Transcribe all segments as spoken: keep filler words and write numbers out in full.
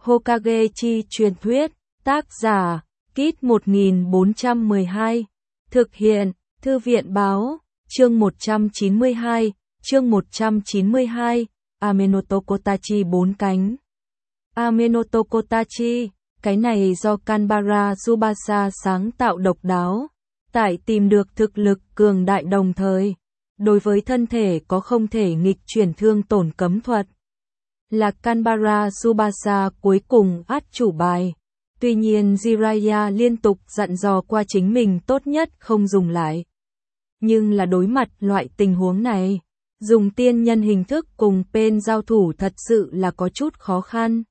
Hokage chi truyền thuyết, tác giả, Kit một nghìn bốn trăm mười hai, thực hiện, Thư viện báo, chương một trăm chín mươi hai, chương một trăm chín mươi hai, Amenoto Kotachi bốn cánh. Amenoto Kotachi, cái này do Kanbara Tsubasa sáng tạo độc đáo, tại tìm được thực lực cường đại đồng thời, đối với thân thể có không thể nghịch chuyển thương tổn cấm thuật. Là Kanbara Tsubasa cuối cùng át chủ bài. Tuy nhiên Jiraiya liên tục dặn dò qua chính mình tốt nhất không dùng lại. Nhưng là đối mặt loại tình huống này, dùng tiên nhân hình thức cùng Pain giao thủ thật sự là có chút khó khăn.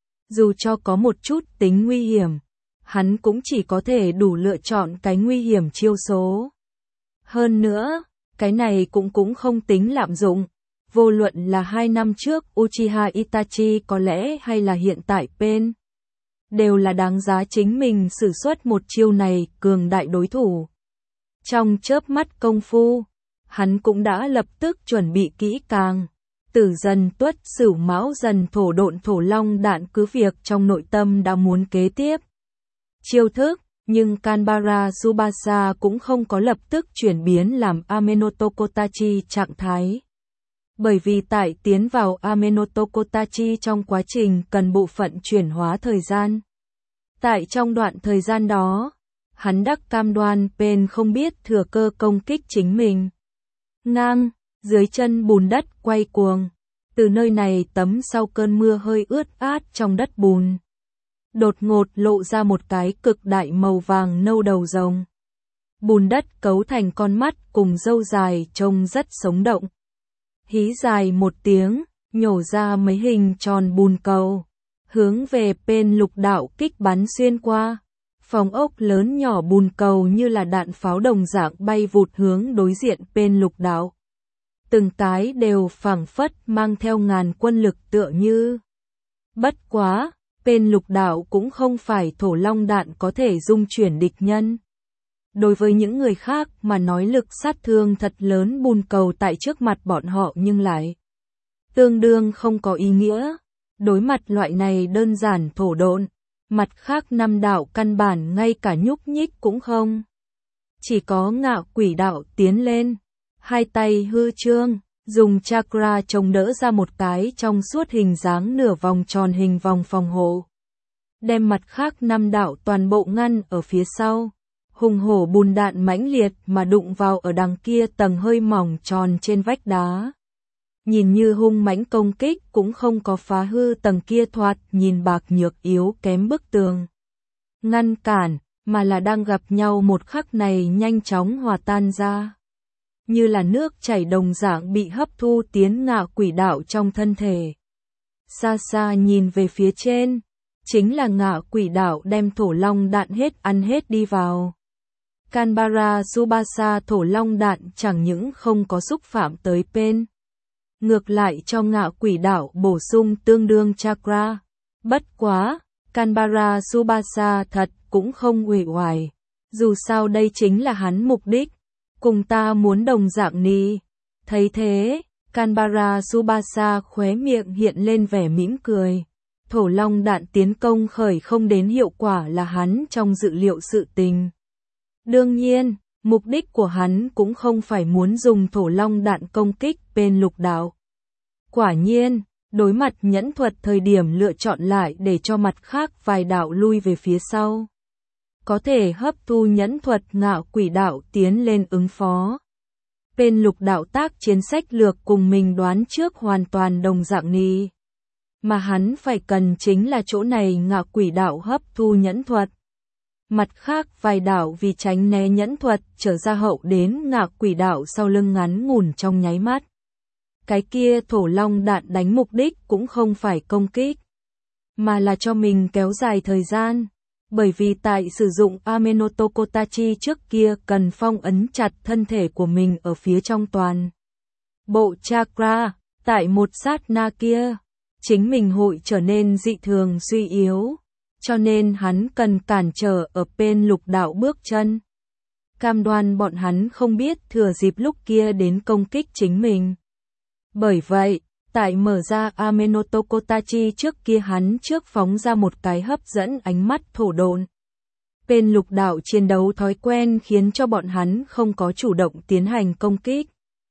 Dù cho có một chút tính nguy hiểm, hắn cũng chỉ có thể đủ lựa chọn cái nguy hiểm chiêu số. Hơn nữa, cái này cũng cũng không tính lạm dụng. Vô luận là hai năm trước Uchiha Itachi có lẽ hay là hiện tại Pain, đều là đáng giá chính mình sử xuất một chiêu này cường đại đối thủ. Trong chớp mắt công phu, hắn cũng đã lập tức chuẩn bị kỹ càng. Tử dần tuất sửu mão dần thổ độn thổ long đạn cứ việc trong nội tâm đã muốn kế tiếp chiêu thức, nhưng Kanbara Tsubasa cũng không có lập tức chuyển biến làm Amenoto Kotachi trạng thái. Bởi vì tại tiến vào Amenoto Kotachi trong quá trình cần bộ phận chuyển hóa thời gian. Tại trong đoạn thời gian đó, hắn đắc cam đoan Pain không biết thừa cơ công kích chính mình. Ngang, dưới chân bùn đất quay cuồng, từ nơi này tấm sau cơn mưa hơi ướt át trong đất bùn. Đột ngột lộ ra một cái cực đại màu vàng nâu đầu rồng. Bùn đất cấu thành con mắt cùng râu dài trông rất sống động. Hí dài một tiếng, nhổ ra mấy hình tròn bùn cầu, hướng về Pain lục đạo kích bắn xuyên qua. Phòng ốc lớn nhỏ bùn cầu như là đạn pháo đồng dạng bay vụt hướng đối diện Pain lục đạo. Từng cái đều phảng phất mang theo ngàn quân lực tựa như. Bất quá, Pain lục đạo cũng không phải thổ long đạn có thể dung chuyển địch nhân. Đối với những người khác mà nói lực sát thương thật lớn bùn cầu tại trước mặt bọn họ nhưng lại tương đương không có ý nghĩa. Đối mặt loại này đơn giản thổ độn, mặt khác năm đạo căn bản ngay cả nhúc nhích cũng không. Chỉ có Ngạo Quỷ đạo tiến lên, hai tay hư trương, dùng chakra chống đỡ ra một cái trong suốt hình dáng nửa vòng tròn hình vòng phòng hộ. Đem mặt khác năm đạo toàn bộ ngăn ở phía sau. Hùng hổ bùn đạn mãnh liệt mà đụng vào ở đằng kia tầng hơi mỏng tròn trên vách đá. Nhìn như hung mãnh công kích cũng không có phá hư tầng kia thoạt nhìn bạc nhược yếu kém bức tường. Ngăn cản, mà là đang gặp nhau một khắc này nhanh chóng hòa tan ra. Như là nước chảy đồng dạng bị hấp thu tiến Ngạo Quỷ đạo trong thân thể. Xa xa nhìn về phía trên, chính là Ngạo Quỷ đạo đem thổ long đạn hết ăn hết đi vào. Kanbara Tsubasa thổ long đạn chẳng những không có xúc phạm tới Pain, ngược lại cho Ngạo Quỷ đạo bổ sung tương đương chakra. Bất quá, Kanbara Tsubasa thật cũng không uể oải. Dù sao đây chính là hắn mục đích, cùng ta muốn đồng dạng ni. Thấy thế, Kanbara Tsubasa khóe miệng hiện lên vẻ mỉm cười. Thổ long đạn tiến công khởi không đến hiệu quả là hắn trong dự liệu sự tình. Đương nhiên, mục đích của hắn cũng không phải muốn dùng thổ long đạn công kích Pain lục đạo. Quả nhiên, đối mặt nhẫn thuật thời điểm lựa chọn lại để cho mặt khác vài đạo lui về phía sau. Có thể hấp thu nhẫn thuật Ngạo Quỷ đạo tiến lên ứng phó. Pain lục đạo tác chiến sách lược cùng mình đoán trước hoàn toàn đồng dạng ni. Mà hắn phải cần chính là chỗ này Ngạo Quỷ đạo hấp thu nhẫn thuật. Mặt khác vài đạo vì tránh né nhẫn thuật trở ra hậu đến Ngạo Quỷ đạo sau lưng ngắn ngủn trong nháy mắt. Cái kia thổ long đạn đánh mục đích cũng không phải công kích, mà là cho mình kéo dài thời gian. Bởi vì tại sử dụng Amenoto Kotachi trước kia cần phong ấn chặt thân thể của mình ở phía trong toàn bộ chakra, tại một sát na kia, chính mình hội trở nên dị thường suy yếu. Cho nên hắn cần cản trở ở Pain lục đạo bước chân. Cam đoan bọn hắn không biết thừa dịp lúc kia đến công kích chính mình. Bởi vậy, Tại mở ra Amenoto Kotachi trước kia hắn trước phóng ra một cái hấp dẫn ánh mắt thổ độn. Bên lục đạo chiến đấu thói quen khiến cho bọn hắn không có chủ động tiến hành công kích,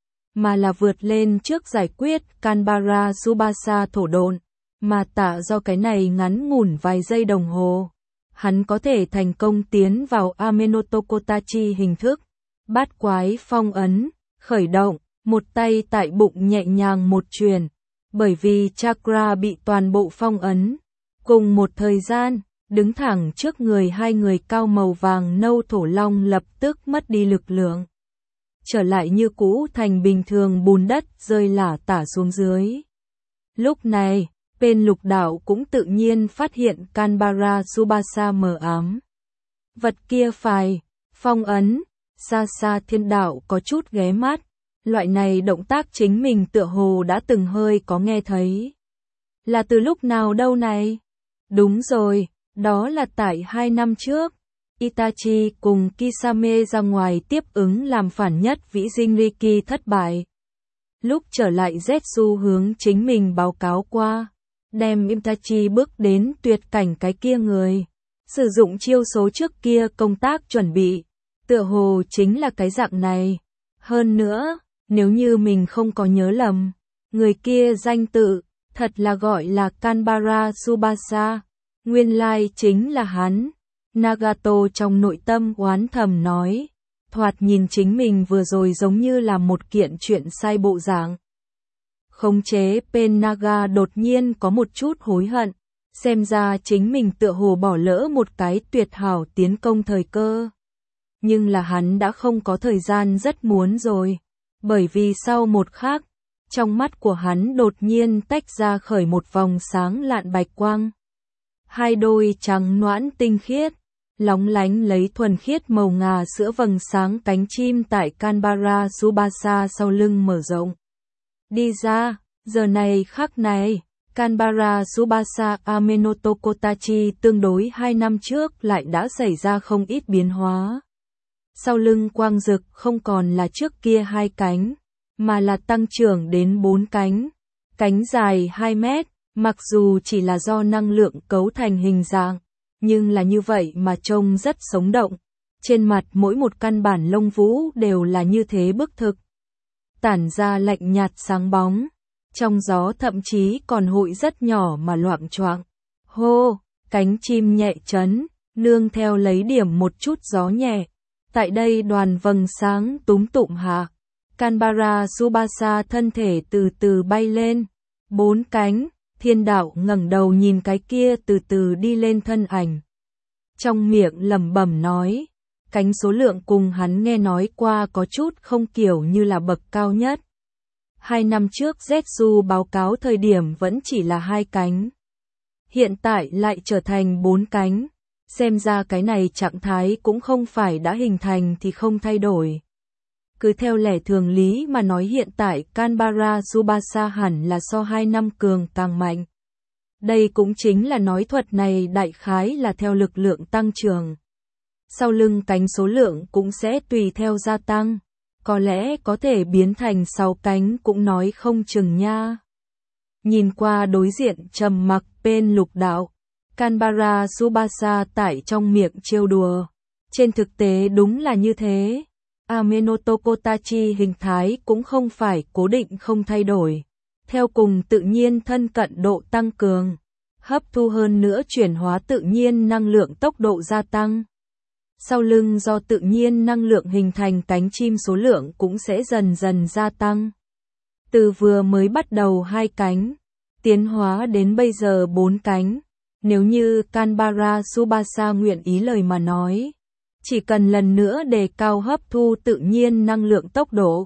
mà là vượt lên trước giải quyết Kanbara Tsubasa thổ độn, mà tạ do cái này ngắn ngủn vài giây đồng hồ. Hắn có thể thành công tiến vào Amenoto Kotachi hình thức, bát quái phong ấn, khởi động, một tay tại bụng nhẹ nhàng một truyền, bởi vì chakra bị toàn bộ phong ấn. Cùng một thời gian, đứng thẳng trước người hai người cao màu vàng nâu thổ long lập tức mất đi lực lượng. Trở lại như cũ thành bình thường bùn đất rơi lả tả xuống dưới. Lúc này, bên lục đạo cũng tự nhiên phát hiện Kanbara Tsubasa mờ ám. Vật kia phải, phong ấn, xa xa thiên đạo có chút ghé mắt. Loại này động tác chính mình tựa hồ đã từng hơi có nghe thấy. Là từ lúc nào đâu này? Đúng rồi, đó là tại hai năm trước. Itachi cùng Kisame ra ngoài tiếp ứng làm phản nhất vĩ dinh Riki thất bại. Lúc trở lại Zetsu hướng chính mình báo cáo qua, đem Itachi bước đến tuyệt cảnh cái kia người. Sử dụng chiêu số trước kia công tác chuẩn bị, tựa hồ chính là cái dạng này. Hơn nữa, nếu như mình không có nhớ lầm, người kia danh tự, thật là gọi là Kanbara Tsubasa, nguyên lai chính là hắn. Nagato trong nội tâm oán thầm nói, thoạt nhìn chính mình vừa rồi giống như là một kiện chuyện sai bộ dạng. Khống chế Pen Naga đột nhiên có một chút hối hận, xem ra chính mình tựa hồ bỏ lỡ một cái tuyệt hảo tiến công thời cơ. Nhưng là hắn đã không có thời gian rất muốn rồi, bởi vì sau một khắc, trong mắt của hắn đột nhiên tách ra khởi một vòng sáng lạn bạch quang. Hai đôi trắng noãn tinh khiết, lóng lánh lấy thuần khiết màu ngà sữa vầng sáng cánh chim tại Kanbara Tsubasa sau lưng mở rộng. Đi ra, giờ này khắc này, Kanbara Tsubasa Amenoto Kotachi tương đối hai năm trước lại đã xảy ra không ít biến hóa. Sau lưng quang rực không còn là trước kia hai cánh, mà là tăng trưởng đến bốn cánh. Cánh dài hai mét, mặc dù chỉ là do năng lượng cấu thành hình dạng, nhưng là như vậy mà trông rất sống động. Trên mặt mỗi một căn bản lông vũ đều là như thế bức thực. Tản ra lạnh nhạt sáng bóng. Trong gió thậm chí còn hội rất nhỏ mà loạng choạng. Hô, cánh chim nhẹ chấn, nương theo lấy điểm một chút gió nhẹ. Tại đây đoàn vầng sáng túm tụm hạ. Kanbara Tsubasa thân thể từ từ bay lên. Bốn cánh, thiên đạo ngẩng đầu nhìn cái kia từ từ đi lên thân ảnh. Trong miệng lẩm bẩm nói, cánh số lượng cùng hắn nghe nói qua có chút không kiểu như là bậc cao nhất. Hai năm trước Zetsu báo cáo thời điểm vẫn chỉ là hai cánh. Hiện tại lại trở thành bốn cánh. Xem ra cái này trạng thái cũng không phải đã hình thành thì không thay đổi. Cứ theo lẽ thường lý mà nói hiện tại Kanbara Tsubasa hẳn là so hai năm cường càng mạnh. Đây cũng chính là nói thuật này đại khái là theo lực lượng tăng trưởng. Sau lưng cánh số lượng cũng sẽ tùy theo gia tăng. Có lẽ có thể biến thành sáu cánh cũng nói không chừng nha. Nhìn qua đối diện trầm mặc bên lục đạo, Kanbara Tsubasa tại trong miệng trêu đùa. Trên thực tế đúng là như thế. Amenoto Kotachi hình thái cũng không phải cố định không thay đổi. Theo cùng tự nhiên thân cận độ tăng cường, hấp thu hơn nữa chuyển hóa tự nhiên năng lượng tốc độ gia tăng. Sau lưng do tự nhiên năng lượng hình thành cánh chim số lượng cũng sẽ dần dần gia tăng. Từ vừa mới bắt đầu hai cánh, tiến hóa đến bây giờ bốn cánh. Nếu như Kanbara Tsubasa nguyện ý lời mà nói, chỉ cần lần nữa đề cao hấp thu tự nhiên năng lượng tốc độ,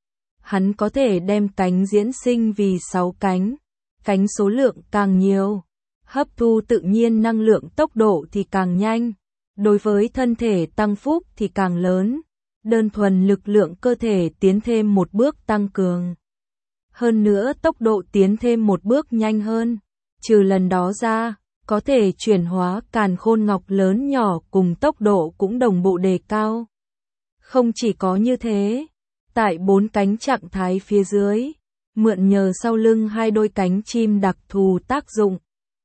hắn có thể đem cánh diễn sinh vì sáu cánh, cánh số lượng càng nhiều, hấp thu tự nhiên năng lượng tốc độ thì càng nhanh, đối với thân thể tăng phúc thì càng lớn, đơn thuần lực lượng cơ thể tiến thêm một bước tăng cường. Hơn nữa tốc độ tiến thêm một bước nhanh hơn, trừ lần đó ra, có thể chuyển hóa càn khôn ngọc lớn nhỏ cùng tốc độ cũng đồng bộ đề cao. Không chỉ có như thế, tại bốn cánh trạng thái phía dưới, mượn nhờ sau lưng hai đôi cánh chim đặc thù tác dụng.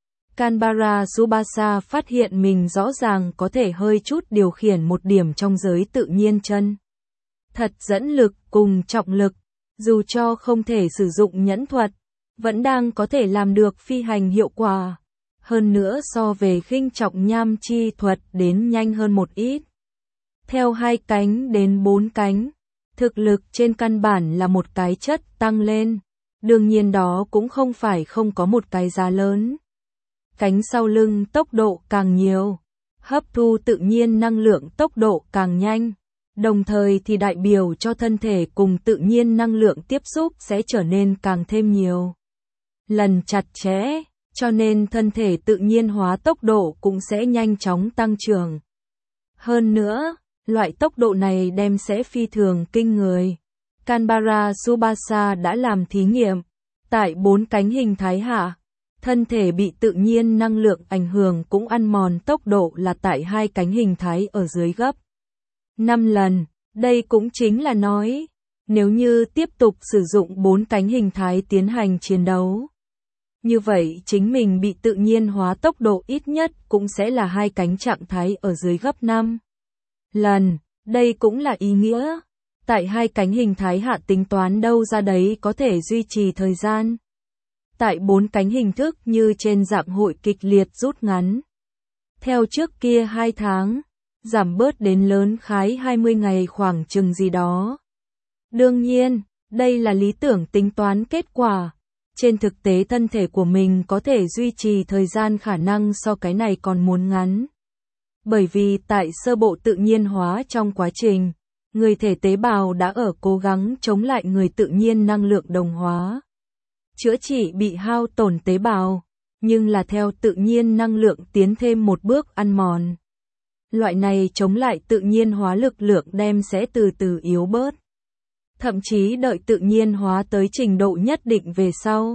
Canberra Tsubasa phát hiện mình rõ ràng có thể hơi chút điều khiển một điểm trong giới tự nhiên chân thật dẫn lực cùng trọng lực, dù cho không thể sử dụng nhẫn thuật, vẫn đang có thể làm được phi hành hiệu quả. Hơn nữa so về khinh trọng nham chi thuật đến nhanh hơn một ít. Theo hai cánh đến bốn cánh, thực lực trên căn bản là một cái chất tăng lên, đương nhiên đó cũng không phải không có một cái giá lớn. Cánh sau lưng tốc độ càng nhiều, hấp thu tự nhiên năng lượng tốc độ càng nhanh, đồng thời thì đại biểu cho thân thể cùng tự nhiên năng lượng tiếp xúc sẽ trở nên càng thêm nhiều lần chặt chẽ, cho nên thân thể tự nhiên hóa tốc độ cũng sẽ nhanh chóng tăng trưởng. Hơn nữa, loại tốc độ này đem sẽ phi thường kinh người. Canberra Tsubasa đã làm thí nghiệm, tại bốn cánh hình thái hạ, thân thể bị tự nhiên năng lượng ảnh hưởng cũng ăn mòn tốc độ là tại hai cánh hình thái ở dưới gấp năm lần. Đây cũng chính là nói, nếu như tiếp tục sử dụng bốn cánh hình thái tiến hành chiến đấu, như vậy chính mình bị tự nhiên hóa tốc độ ít nhất cũng sẽ là hai cánh trạng thái ở dưới gấp năm lần. Đây cũng là ý nghĩa, tại hai cánh hình thái hạ tính toán đâu ra đấy có thể duy trì thời gian. Tại bốn cánh hình thức như trên dạng hội kịch liệt rút ngắn. Theo trước kia hai tháng, giảm bớt đến lớn khái hai mươi ngày khoảng chừng gì đó. Đương nhiên, đây là lý tưởng tính toán kết quả. Trên thực tế thân thể của mình có thể duy trì thời gian khả năng so cái này còn muốn ngắn. Bởi vì tại sơ bộ tự nhiên hóa trong quá trình, người thể tế bào đã ở cố gắng chống lại người tự nhiên năng lượng đồng hóa. Chữa trị bị hao tổn tế bào, nhưng là theo tự nhiên năng lượng tiến thêm một bước ăn mòn. Loại này chống lại tự nhiên hóa lực lượng đem sẽ từ từ yếu bớt. Thậm chí đợi tự nhiên hóa tới trình độ nhất định về sau,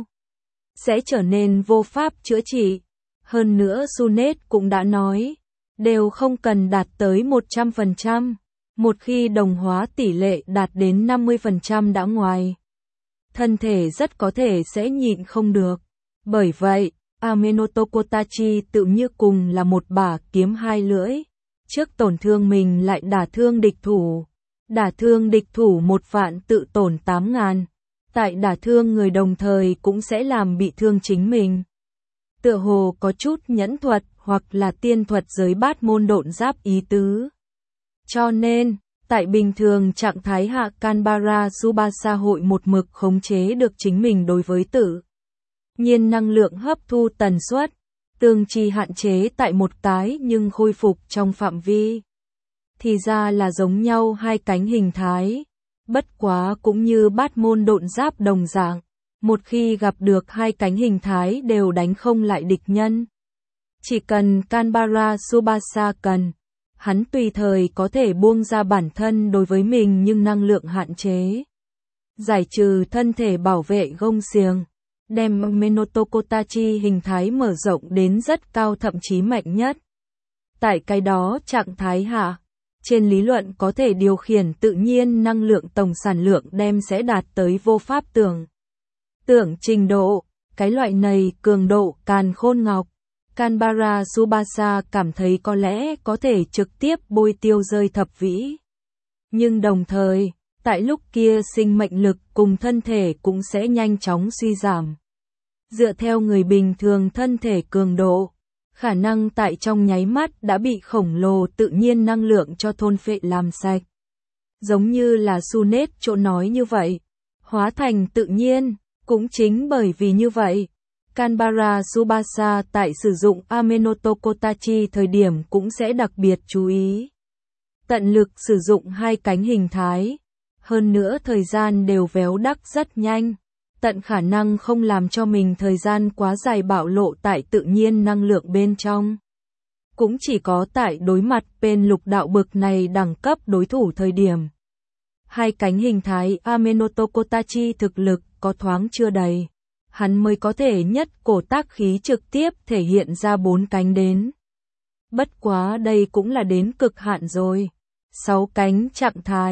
sẽ trở nên vô pháp chữa trị. Hơn nữa Sunet cũng đã nói, đều không cần đạt tới một trăm phần trăm, một khi đồng hóa tỷ lệ đạt đến năm mươi phần trăm đã ngoài. Thân thể rất có thể sẽ nhịn không được. Bởi vậy, Amenoto Kotachi tự như cùng là một bả kiếm hai lưỡi. Trước tổn thương mình lại đả thương địch thủ. Đả thương địch thủ một vạn tự tổn tám ngàn. Tại đả thương người đồng thời cũng sẽ làm bị thương chính mình. Tựa hồ có chút nhẫn thuật hoặc là tiên thuật giới bát môn độn giáp ý tứ. Cho nên, tại bình thường trạng thái hạ Canberra Tsubasa hội một mực khống chế được chính mình đối với tự nhiên năng lượng hấp thu tần suất, tương trì hạn chế tại một cái nhưng khôi phục trong phạm vi. Thì ra là giống nhau hai cánh hình thái, bất quá cũng như bát môn độn giáp đồng dạng, một khi gặp được hai cánh hình thái đều đánh không lại địch nhân. Chỉ cần Canberra Tsubasa cần, hắn tùy thời có thể buông ra bản thân đối với mình nhưng năng lượng hạn chế. Giải trừ thân thể bảo vệ gông xiềng, đem Amenoto Kotachi hình thái mở rộng đến rất cao thậm chí mạnh nhất. Tại cái đó trạng thái hạ, trên lý luận có thể điều khiển tự nhiên năng lượng tổng sản lượng đem sẽ đạt tới vô pháp tưởng. Tưởng trình độ, cái loại này cường độ càn khôn ngọc. Canberra Tsubasa cảm thấy có lẽ có thể trực tiếp bôi tiêu rơi thập vĩ. Nhưng đồng thời, tại lúc kia sinh mệnh lực cùng thân thể cũng sẽ nhanh chóng suy giảm. Dựa theo người bình thường thân thể cường độ, khả năng tại trong nháy mắt đã bị khổng lồ tự nhiên năng lượng cho thôn phệ làm sạch. Giống như là Sunet chỗ nói như vậy, hóa thành tự nhiên, cũng chính bởi vì như vậy. Canberra Tsubasa tại sử dụng Amenoto Kotachi thời điểm cũng sẽ đặc biệt chú ý. Tận lực sử dụng hai cánh hình thái. Hơn nữa thời gian đều véo đắc rất nhanh. Tận khả năng không làm cho mình thời gian quá dài bạo lộ tại tự nhiên năng lượng bên trong. Cũng chỉ có tại đối mặt bên lục đạo bực này đẳng cấp đối thủ thời điểm. Hai cánh hình thái Amenoto Kotachi thực lực có thoáng chưa đầy. Hắn mới có thể nhất cổ tác khí trực tiếp thể hiện ra bốn cánh đến. Bất quá đây cũng là đến cực hạn rồi. Sáu cánh trạng thái,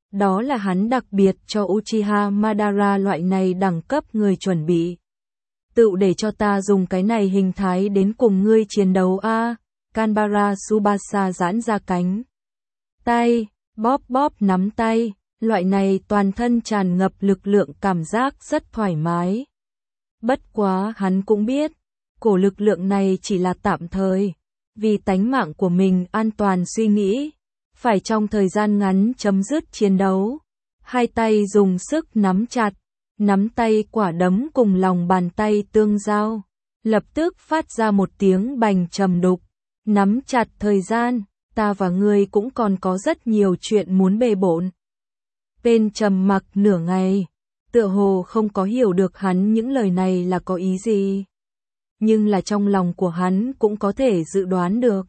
Đó là hắn đặc biệt cho Uchiha Madara loại này đẳng cấp người chuẩn bị. Tự để cho ta dùng cái này hình thái đến cùng ngươi chiến đấu a. À, Kanbara Tsubasa giãn ra cánh tay, bóp bóp nắm tay, loại này toàn thân tràn ngập lực lượng cảm giác rất thoải mái. Bất quá hắn cũng biết, cổ lực lượng này chỉ là tạm thời, vì tánh mạng của mình an toàn suy nghĩ, phải trong thời gian ngắn chấm dứt chiến đấu. Hai tay dùng sức nắm chặt, nắm tay quả đấm cùng lòng bàn tay tương giao, lập tức phát ra một tiếng bành trầm đục. Nắm chặt thời gian, ta và ngươi cũng còn có rất nhiều chuyện muốn bề bộn. Bên trầm mặc nửa ngày, tựa hồ không có hiểu được hắn những lời này là có ý gì. Nhưng là trong lòng của hắn cũng có thể dự đoán được.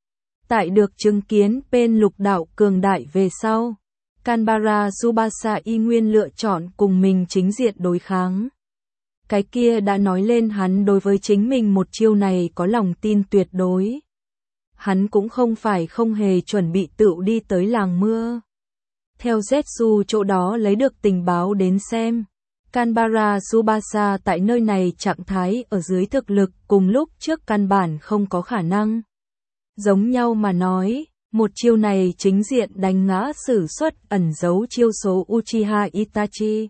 Tại được chứng kiến bên lục đạo cường đại về sau, Kanbara Tsubasa y nguyên lựa chọn cùng mình chính diện đối kháng. Cái kia đã nói lên hắn đối với chính mình một chiêu này có lòng tin tuyệt đối. Hắn cũng không phải không hề chuẩn bị tự đi tới làng mưa. Theo Zetsu chỗ đó lấy được tình báo đến xem, Kanbara Tsubasa tại nơi này trạng thái ở dưới thực lực cùng lúc trước căn bản không có khả năng. Giống nhau mà nói, một chiêu này chính diện đánh ngã sử xuất ẩn giấu chiêu số Uchiha Itachi.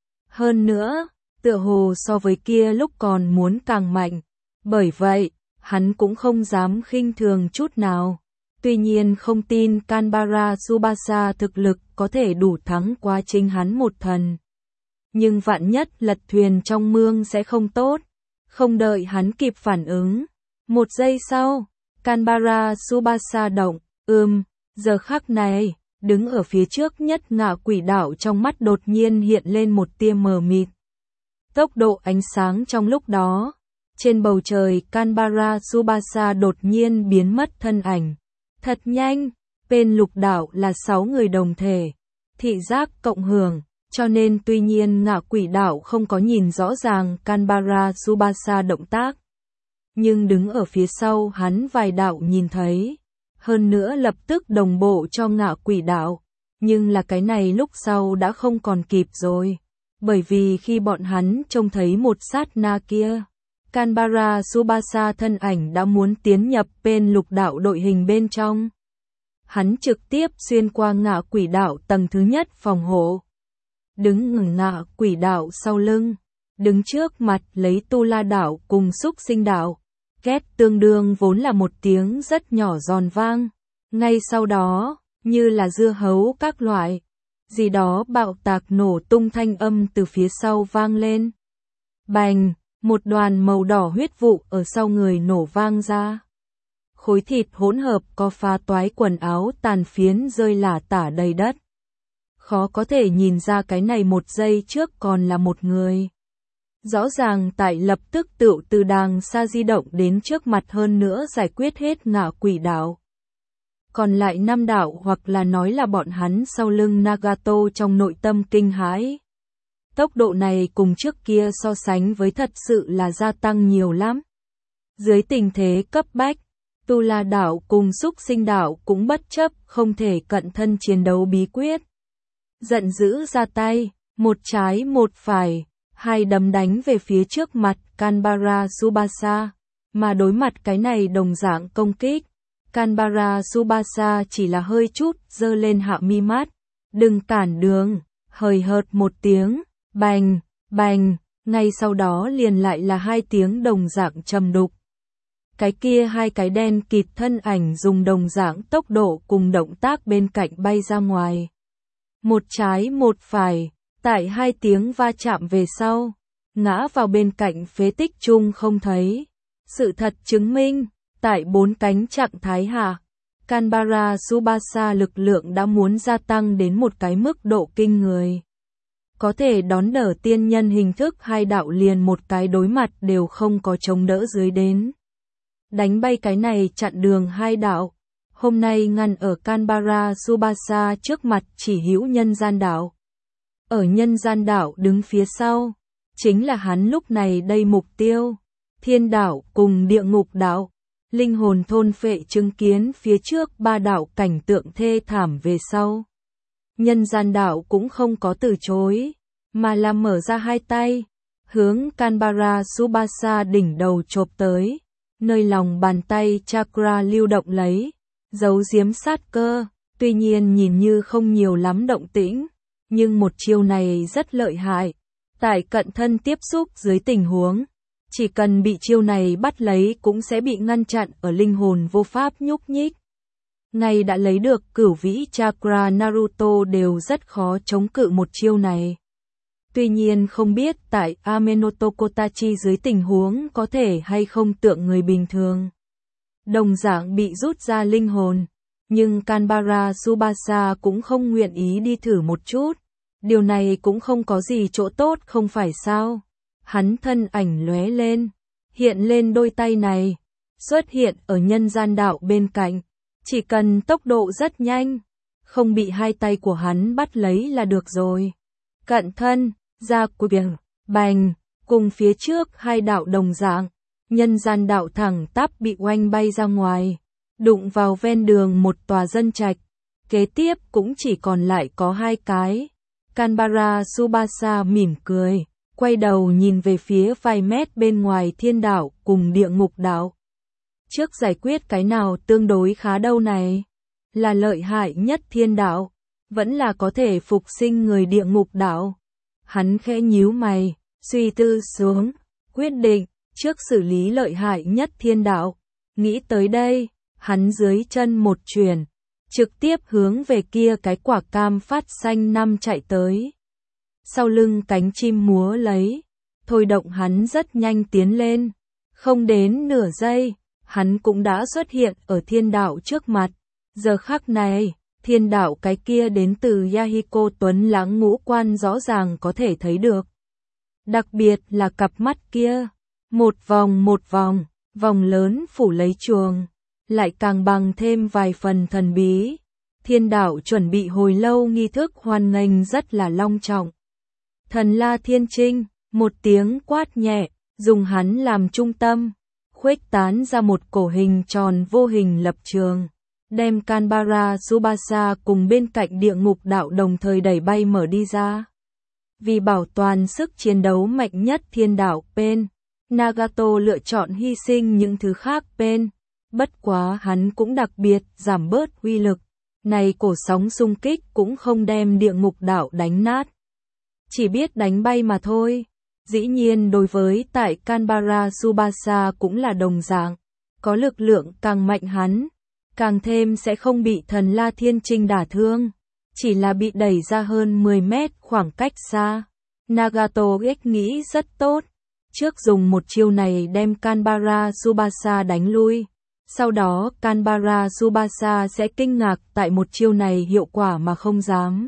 Hơn nữa, tựa hồ so với kia lúc còn muốn càng mạnh. Bởi vậy, hắn cũng không dám khinh thường chút nào. Tuy nhiên không tin Kanbara Tsubasa thực lực có thể đủ thắng qua chính hắn một thần. Nhưng vạn nhất lật thuyền trong mương sẽ không tốt. Không đợi hắn kịp phản ứng. Một giây sau, Kanbara Tsubasa động, ưm, giờ khắc này, đứng ở phía trước nhất Ngạ Quỷ Đạo trong mắt đột nhiên hiện lên một tia mờ mịt. Tốc độ ánh sáng trong lúc đó, trên bầu trời Kanbara Tsubasa đột nhiên biến mất thân ảnh. Thật nhanh, bên lục đạo là sáu người đồng thể, thị giác cộng hưởng, cho nên tuy nhiên Ngạ Quỷ Đạo không có nhìn rõ ràng Kanbara Tsubasa động tác. Nhưng đứng ở phía sau hắn vài đạo nhìn thấy, hơn nữa lập tức đồng bộ cho Ngạ Quỷ Đạo, nhưng là cái này lúc sau đã không còn kịp rồi, bởi vì khi bọn hắn trông thấy một sát na kia, Kanbara Tsubasa thân ảnh đã muốn tiến nhập bên lục đạo đội hình bên trong. Hắn trực tiếp xuyên qua Ngạ Quỷ Đạo tầng thứ nhất phòng hộ, đứng ngừng Ngạ Quỷ Đạo sau lưng, đứng trước mặt lấy Tu La Đạo cùng Xúc Sinh Đạo. Két tương đương vốn là một tiếng rất nhỏ giòn vang. Ngay sau đó, như là dưa hấu các loại, gì đó bạo tạc nổ tung thanh âm từ phía sau vang lên. Bành, một đoàn màu đỏ huyết vụ ở sau người nổ vang ra. Khối thịt hỗn hợp có phá toái quần áo tàn phiến rơi lả tả đầy đất. Khó có thể nhìn ra cái này một giây trước còn là một người. Rõ ràng tại lập tức tự từ đàng xa di động đến trước mặt hơn nữa giải quyết hết Ngạ Quỷ Đạo. Còn lại năm đạo hoặc là nói là bọn hắn sau lưng Nagato trong nội tâm kinh hãi. Tốc độ này cùng trước kia so sánh với thật sự là gia tăng nhiều lắm. Dưới tình thế cấp bách, Tu La Đạo cùng Xúc Sinh Đạo cũng bất chấp không thể cận thân chiến đấu bí quyết. Giận dữ ra tay, một trái một phải. Hai đấm đánh về phía trước mặt Kanbara Tsubasa, mà đối mặt cái này đồng dạng công kích, Kanbara Tsubasa chỉ là hơi chút giơ lên hạ mi mắt, đừng cản đường, hời hợt một tiếng, bành, bành, ngay sau đó liền lại là hai tiếng đồng dạng trầm đục. Cái kia hai cái đen kịt thân ảnh dùng đồng dạng tốc độ cùng động tác bên cạnh bay ra ngoài. Một trái một phải. Tại hai tiếng va chạm về sau, ngã vào bên cạnh phế tích chung không thấy. Sự thật chứng minh, tại bốn cánh trạng thái hạ, Kanbara Tsubasa lực lượng đã muốn gia tăng đến một cái mức độ kinh người. Có thể đón đỡ tiên nhân hình thức hai đạo liền một cái đối mặt đều không có chống đỡ dưới đến. Đánh bay cái này chặn đường hai đạo, hôm nay ngăn ở Kanbara Tsubasa trước mặt chỉ hữu nhân gian đạo. Ở nhân gian đạo đứng phía sau, chính là hắn lúc này đây mục tiêu, thiên đạo cùng địa ngục đạo, linh hồn thôn phệ chứng kiến phía trước ba đạo cảnh tượng thê thảm về sau. Nhân gian đạo cũng không có từ chối, mà là mở ra hai tay, hướng Canberra Subasa đỉnh đầu chộp tới, nơi lòng bàn tay chakra lưu động lấy, giấu giếm sát cơ, tuy nhiên nhìn như không nhiều lắm động tĩnh, nhưng một chiêu này rất lợi hại, tại cận thân tiếp xúc dưới tình huống, chỉ cần bị chiêu này bắt lấy cũng sẽ bị ngăn chặn ở linh hồn vô pháp nhúc nhích. Ngay đã lấy được cửu vĩ chakra Naruto đều rất khó chống cự một chiêu này. Tuy nhiên không biết tại Amenoto Kotachi dưới tình huống có thể hay không tượng người bình thường. Đồng dạng bị rút ra linh hồn, nhưng Canberra Subasa cũng không nguyện ý đi thử một chút. Điều này cũng không có gì chỗ tốt không phải sao. Hắn thân ảnh lóe lên, hiện lên đôi tay này, xuất hiện ở nhân gian đạo bên cạnh. Chỉ cần tốc độ rất nhanh, không bị hai tay của hắn bắt lấy là được rồi. Cận thân, ra quyền, bành, cùng phía trước hai đạo đồng dạng, nhân gian đạo thẳng tắp bị oanh bay ra ngoài, đụng vào ven đường một tòa dân trạch. Kế tiếp cũng chỉ còn lại có hai cái. Canberra Subasa mỉm cười, quay đầu nhìn về phía vài mét bên ngoài thiên đạo cùng địa ngục đạo. Trước giải quyết cái nào tương đối khá đâu này? Là lợi hại nhất thiên đạo, vẫn là có thể phục sinh người địa ngục đạo. Hắn khẽ nhíu mày, suy tư xuống, quyết định, trước xử lý lợi hại nhất thiên đạo. Nghĩ tới đây, hắn dưới chân một chuyển, trực tiếp hướng về kia cái quả cam phát xanh năm chạy tới. Sau lưng cánh chim múa lấy, thôi động hắn rất nhanh tiến lên, không đến nửa giây, hắn cũng đã xuất hiện ở thiên đạo trước mặt. Giờ khắc này, thiên đạo cái kia đến từ Yahiko Tuấn Lãng ngũ quan rõ ràng có thể thấy được. Đặc biệt là cặp mắt kia, một vòng một vòng, vòng lớn phủ lấy chuồng, lại càng bằng thêm vài phần thần bí. Thiên đạo chuẩn bị hồi lâu nghi thức hoan nghênh rất là long trọng. Thần La Thiên Trinh, một tiếng quát nhẹ, dùng hắn làm trung tâm, khuếch tán ra một cổ hình tròn vô hình lập trường, đem Canberra Subasa cùng bên cạnh địa ngục đạo đồng thời đẩy bay mở đi ra. Vì bảo toàn sức chiến đấu mạnh nhất thiên đạo Pain, Nagato lựa chọn hy sinh những thứ khác Pain, bất quá hắn cũng đặc biệt giảm bớt uy lực. Này cổ sóng xung kích cũng không đem địa ngục đạo đánh nát, chỉ biết đánh bay mà thôi. Dĩ nhiên đối với tại Canberra Subasa cũng là đồng dạng, có lực lượng càng mạnh hắn, càng thêm sẽ không bị thần La Thiên Trinh đả thương, chỉ là bị đẩy ra hơn mười mét khoảng cách xa. Nagato ghét nghĩ rất tốt, trước dùng một chiêu này đem Canberra Subasa đánh lui. Sau đó Canberra Subasa sẽ kinh ngạc tại một chiêu này hiệu quả mà không dám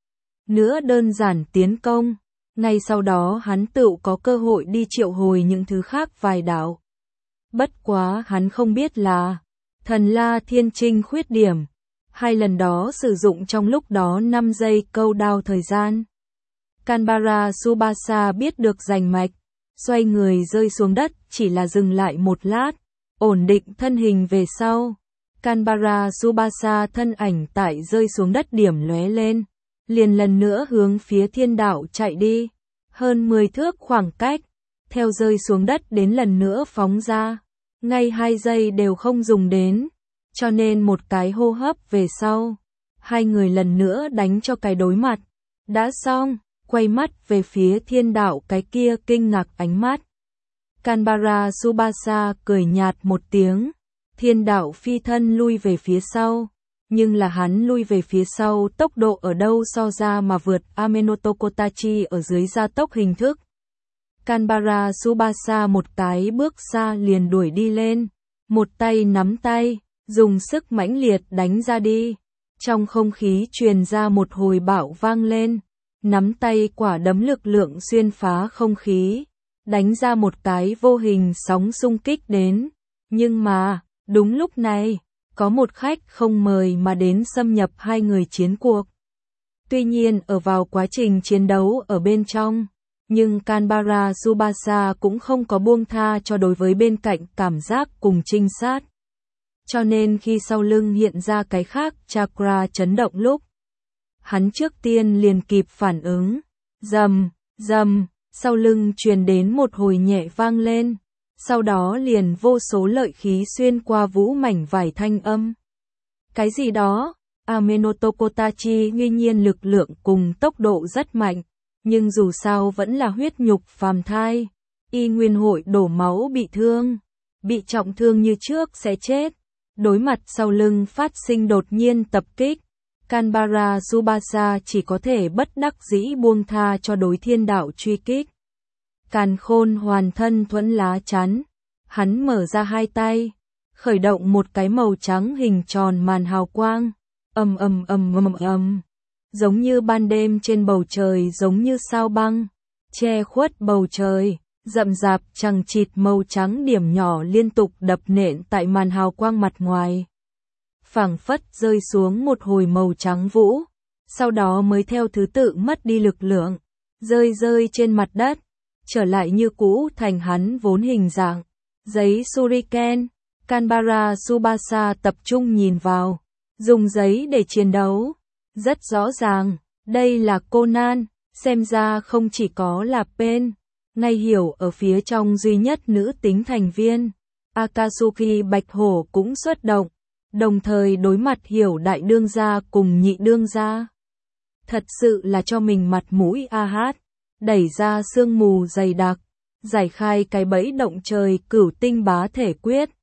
nữa đơn giản tiến công. Ngay sau đó hắn tự có cơ hội đi triệu hồi những thứ khác vài đạo. Bất quá hắn không biết là thần La Thiên Trinh khuyết điểm. Hai lần đó sử dụng trong lúc đó năm giây câu đao thời gian. Canberra Subasa biết được rành mạch, xoay người rơi xuống đất chỉ là dừng lại một lát. Ổn định thân hình về sau, Canberra Subasa thân ảnh tại rơi xuống đất điểm lóe lên, liền lần nữa hướng phía thiên đạo chạy đi, hơn mười thước khoảng cách, theo rơi xuống đất đến lần nữa phóng ra, ngay hai giây đều không dùng đến, cho nên một cái hô hấp về sau, hai người lần nữa đánh cho cái đối mặt, đã xong, quay mắt về phía thiên đạo cái kia kinh ngạc ánh mắt. Canberra Subasa cười nhạt một tiếng, thiên đạo phi thân lui về phía sau, nhưng là hắn lui về phía sau tốc độ ở đâu so ra mà vượt Amenoto Kotachi ở dưới gia tốc hình thức. Canberra Subasa một cái bước xa liền đuổi đi lên, một tay nắm tay, dùng sức mãnh liệt đánh ra đi, trong không khí truyền ra một hồi bão vang lên, nắm tay quả đấm lực lượng xuyên phá không khí. Đánh ra một cái vô hình sóng xung kích đến, nhưng mà, đúng lúc này, có một khách không mời mà đến xâm nhập hai người chiến cuộc. Tuy nhiên ở vào quá trình chiến đấu ở bên trong, nhưng Canberra Subasa cũng không có buông tha cho đối với bên cạnh cảm giác cùng trinh sát. Cho nên khi sau lưng hiện ra cái khác chakra chấn động lúc, hắn trước tiên liền kịp phản ứng. Rầm, rầm, sau lưng truyền đến một hồi nhẹ vang lên, sau đó liền vô số lợi khí xuyên qua vũ mảnh vải thanh âm. Cái gì đó? Amenoto Kotachi tuy nhiên lực lượng cùng tốc độ rất mạnh, nhưng dù sao vẫn là huyết nhục phàm thai. Y nguyên hội đổ máu bị thương, bị trọng thương như trước sẽ chết. Đối mặt sau lưng phát sinh đột nhiên tập kích, Kanbara Tsubasa chỉ có thể bất đắc dĩ buông tha cho đối thiên đạo truy kích. Càn Khôn hoàn thân thuẫn lá chắn, hắn mở ra hai tay, khởi động một cái màu trắng hình tròn màn hào quang, ầm ầm ầm ầm ầm, giống như ban đêm trên bầu trời, giống như sao băng, che khuất bầu trời, rậm rạp chằng chịt màu trắng điểm nhỏ liên tục đập nện tại màn hào quang mặt ngoài. Phảng phất rơi xuống một hồi màu trắng vũ, sau đó mới theo thứ tự mất đi lực lượng, rơi rơi trên mặt đất, trở lại như cũ thành hắn vốn hình dạng. Giấy Shuriken, Kanbara Tsubasa tập trung nhìn vào, dùng giấy để chiến đấu. Rất rõ ràng, đây là Conan, xem ra không chỉ có là Pen, ngay hiểu ở phía trong duy nhất nữ tính thành viên. Akatsuki Bạch Hổ cũng xuất động, đồng thời đối mặt Hiểu đại đương gia cùng nhị đương gia. Thật sự là cho mình mặt mũi a hát, đẩy ra sương mù dày đặc, giải khai cái bẫy động trời cửu tinh bá thể quyết,